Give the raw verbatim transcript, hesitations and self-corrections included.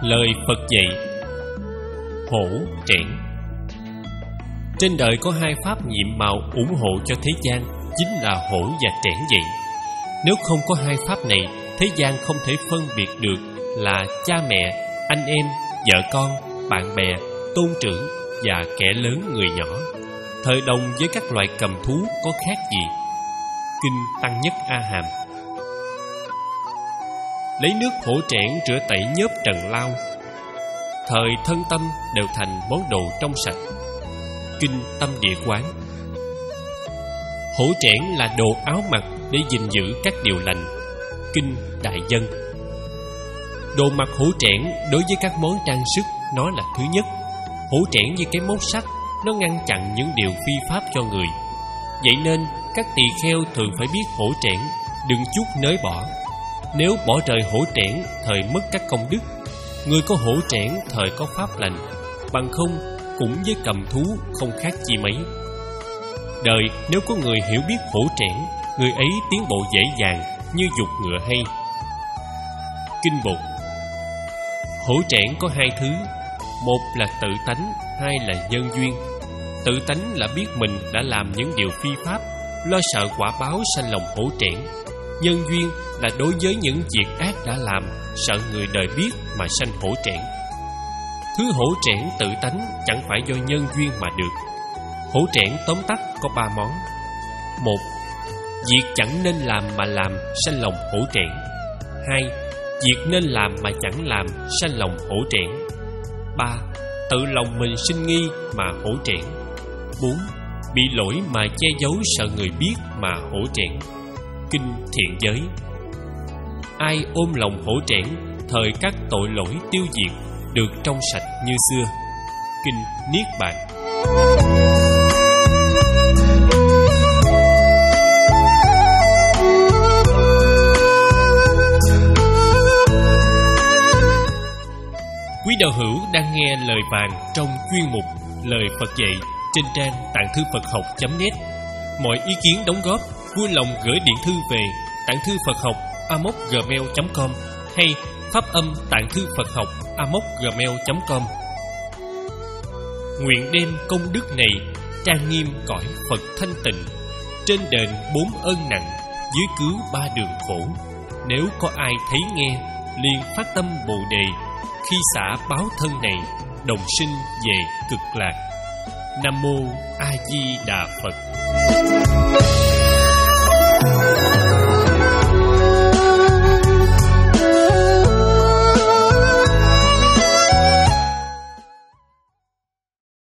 Lời Phật dạy: hổ trẻn. Trên đời có hai pháp nhiệm màu ủng hộ cho thế gian, chính là hổ và trẻn vậy. Nếu không có hai pháp này, thế gian không thể phân biệt được là cha mẹ, anh em, vợ con, bạn bè, tôn trưởng và kẻ lớn người nhỏ, thời đồng với các loài cầm thú có khác gì. Kinh Tăng Nhất A Hàm. Lấy nước hổ trẻn rửa tẩy nhớp trần lao, thời thân tâm đều thành món đồ trong sạch. Kinh Tâm Địa Quán. Hổ trẻn là đồ áo mặc để gìn giữ các điều lành. Kinh Đại Dân. Đồ mặc hổ trẻn đối với các món trang sức, nó là thứ nhất. Hổ trẻn như cái móc sắt, nó ngăn chặn những điều phi pháp cho người. Vậy nên các tỳ kheo thường phải biết hổ trẻn, đừng chút nới bỏ. Nếu bỏ rời hổ trẻn, thời mất các công đức. Người có hổ trẻn thời có pháp lành, bằng không cũng với cầm thú không khác chi mấy. Đời nếu có người hiểu biết hổ trẻn, người ấy tiến bộ dễ dàng như dục ngựa hay. Kinh Bột. Hổ trẻn có hai thứ: một là tự tánh, hai là nhân duyên. Tự tánh là biết mình đã làm những điều phi pháp, lo sợ quả báo sanh lòng hổ trẻn. Nhân duyên là đối với những việc ác đã làm, sợ người đời biết mà sanh hổ trẻn. Thứ hổ trẻn tự tánh chẳng phải do nhân duyên mà được. Hổ trẻn tóm tắt có ba món. Một, việc chẳng nên làm mà làm, sanh lòng hổ trẻn. Hai, việc nên làm mà chẳng làm, sanh lòng hổ trẻn. Ba, tự lòng mình sinh nghi mà hổ trẻn. Bốn, bị lỗi mà che giấu sợ người biết mà hổ trẻn. Kinh Thiện Giới. Ai ôm lòng hổ trẻn, thời các tội lỗi tiêu diệt, được trong sạch như xưa. Kinh Niết Bàn. Quý đạo hữu đang nghe lời vàng trong chuyên mục Lời Phật dạy trên trang tạng thư Phật học chấm net. Mọi ý kiến đóng góp vui lòng gửi điện thư về tạng thư Phật học a m o c gmail chấm com hay phát âm tạng thư Phật học a m o c gmail chấm com. Nguyện đem công đức này trang nghiêm cõi Phật thanh tịnh, trên đền bốn ơn nặng, dưới cứu ba đường khổ. Nếu có ai thấy nghe, liền phát tâm Bồ đề, khi xả báo thân này, đồng sinh về cực lạc. Nam mô A Di Đà Phật.